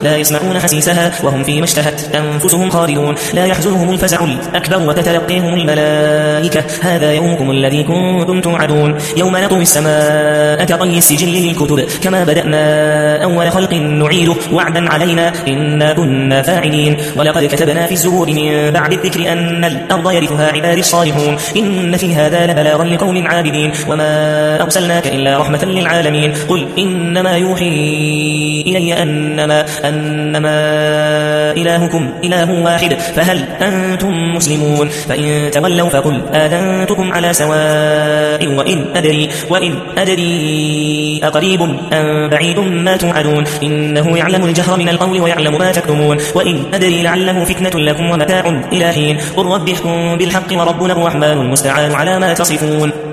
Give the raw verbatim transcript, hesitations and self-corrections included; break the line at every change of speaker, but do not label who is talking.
لا يسمعون حسيسها وهم فيما اشتهت أنفسهم خالدون لا يحزنهم الفزع الأكبر وتتلقيهم الملائكة هذا يومكم الذي كنتم توعدون يوم نطوي السماء كطي السجل للكتب كما بدأنا أول خلق نعيده وعدا علينا إنا كنا فاعلين ولقد كتبنا في الزبور من بعد الذكر أن الأرض يرثها عبادي الصالحون إن في هذا لبلاغا لقوم عابدين وما أرسلناك إلا رحمة للعالمين قل إنما يوحي إلي أنما أنما إلهكم إله واحد فهل أنتم مسلمون فإن تولوا فقل آذنتكم على سواء وإن أدري وإن أدري أقريب أم بعيد ما توعدون إنه يعلم الجهر من القول ويعلم ما تكتمون وإن أدري لعله فتنة لكم ومتاع إلى حين قل رب احكم بالحق وربنا الرحمن المستعان على ما تصفون